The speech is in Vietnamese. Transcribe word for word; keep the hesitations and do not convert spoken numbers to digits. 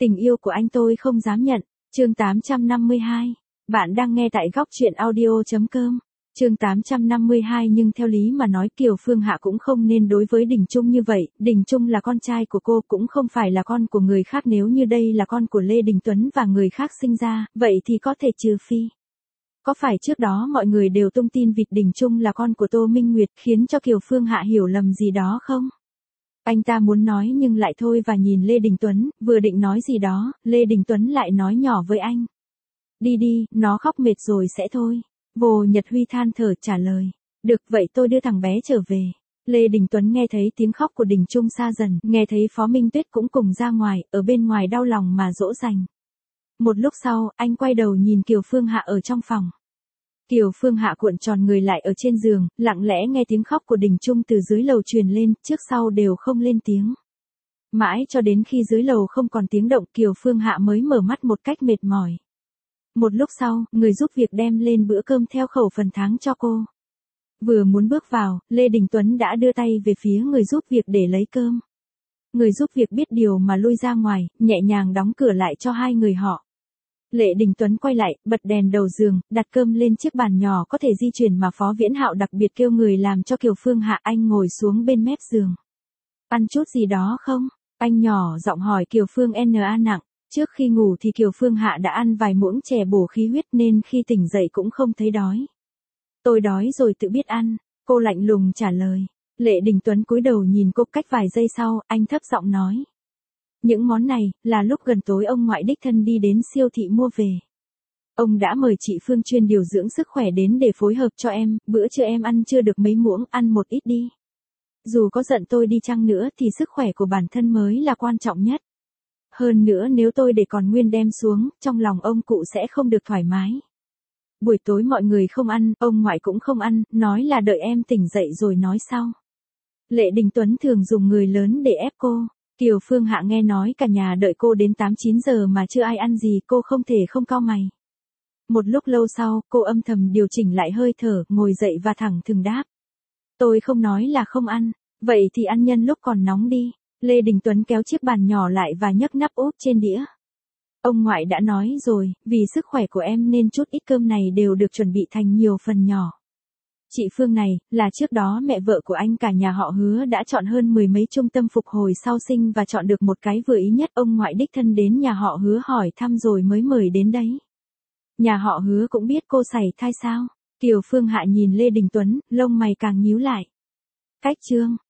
Tình yêu của anh tôi không dám nhận. Chương tám trăm năm mươi hai. Bạn đang nghe tại góc truyện audio chấm com. Chương tám trăm năm mươi hai. Nhưng theo lý mà nói Kiều Phương Hạ cũng không nên đối với Đình Trung như vậy, Đình Trung là con trai của cô, cũng không phải là con của người khác. Nếu như đây là con của Lê Đình Tuấn và người khác sinh ra, vậy thì có thể trừ phi. Có phải trước đó mọi người đều tung tin vịt Đình Trung là con của Tô Minh Nguyệt, khiến cho Kiều Phương Hạ hiểu lầm gì đó không? Anh ta muốn nói nhưng lại thôi và nhìn Lê Đình Tuấn, vừa định nói gì đó, Lê Đình Tuấn lại nói nhỏ với anh. Đi đi, nó khóc mệt rồi sẽ thôi. Vô Nhật Huy than thở trả lời. Được vậy tôi đưa thằng bé trở về. Lê Đình Tuấn nghe thấy tiếng khóc của Đình Trung xa dần, nghe thấy Phó Minh Tuyết cũng cùng ra ngoài, ở bên ngoài đau lòng mà dỗ dành. Một lúc sau, anh quay đầu nhìn Kiều Phương Hạ ở trong phòng. Kiều Phương Hạ cuộn tròn người lại ở trên giường, lặng lẽ nghe tiếng khóc của Đình Trung từ dưới lầu truyền lên, trước sau đều không lên tiếng. Mãi cho đến khi dưới lầu không còn tiếng động, Kiều Phương Hạ mới mở mắt một cách mệt mỏi. Một lúc sau, người giúp việc đem lên bữa cơm theo khẩu phần tháng cho cô. Vừa muốn bước vào, Lê Đình Tuấn đã đưa tay về phía người giúp việc để lấy cơm. Người giúp việc biết điều mà lui ra ngoài, nhẹ nhàng đóng cửa lại cho hai người họ. Lê Đình Tuấn quay lại, bật đèn đầu giường, đặt cơm lên chiếc bàn nhỏ có thể di chuyển mà Phó Viễn Hạo đặc biệt kêu người làm cho Kiều Phương Hạ. Anh ngồi xuống bên mép giường. Ăn chút gì đó không? Anh nhỏ giọng hỏi Kiều Phương Na nặng. Trước khi ngủ thì Kiều Phương Hạ đã ăn vài muỗng chè bổ khí huyết nên khi tỉnh dậy cũng không thấy đói. Tôi đói rồi tự biết ăn, cô lạnh lùng trả lời. Lê Đình Tuấn cúi đầu nhìn cô, cách vài giây sau, anh thấp giọng nói. Những món này, là lúc gần tối ông ngoại đích thân đi đến siêu thị mua về. Ông đã mời chị Phương chuyên điều dưỡng sức khỏe đến để phối hợp cho em, bữa trưa em ăn chưa được mấy muỗng, ăn một ít đi. Dù có giận tôi đi chăng nữa thì sức khỏe của bản thân mới là quan trọng nhất. Hơn nữa nếu tôi để còn nguyên đem xuống, trong lòng ông cụ sẽ không được thoải mái. Buổi tối mọi người không ăn, ông ngoại cũng không ăn, nói là đợi em tỉnh dậy rồi nói sau. Lê Đình Tuấn thường dùng người lớn để ép cô. Kiều Phương Hạ nghe nói cả nhà đợi cô đến tám chín giờ mà chưa ai ăn gì, cô không thể không cau mày. Một lúc lâu sau, cô âm thầm điều chỉnh lại hơi thở, ngồi dậy và thẳng thừng đáp. Tôi không nói là không ăn, vậy thì ăn nhân lúc còn nóng đi. Lê Đình Tuấn kéo chiếc bàn nhỏ lại và nhấc nắp úp trên đĩa. Ông ngoại đã nói rồi, vì sức khỏe của em nên chút ít cơm này đều được chuẩn bị thành nhiều phần nhỏ. Chị Phương này, là trước đó mẹ vợ của anh cả nhà họ Hứa đã chọn hơn mười mấy trung tâm phục hồi sau sinh và chọn được một cái vừa ý nhất. Ông ngoại đích thân đến nhà họ Hứa hỏi thăm rồi mới mời đến đấy. Nhà họ Hứa cũng biết cô sảy thai sao? Kiều Phương Hạ nhìn Lê Đình Tuấn, lông mày càng nhíu lại. Cách trương,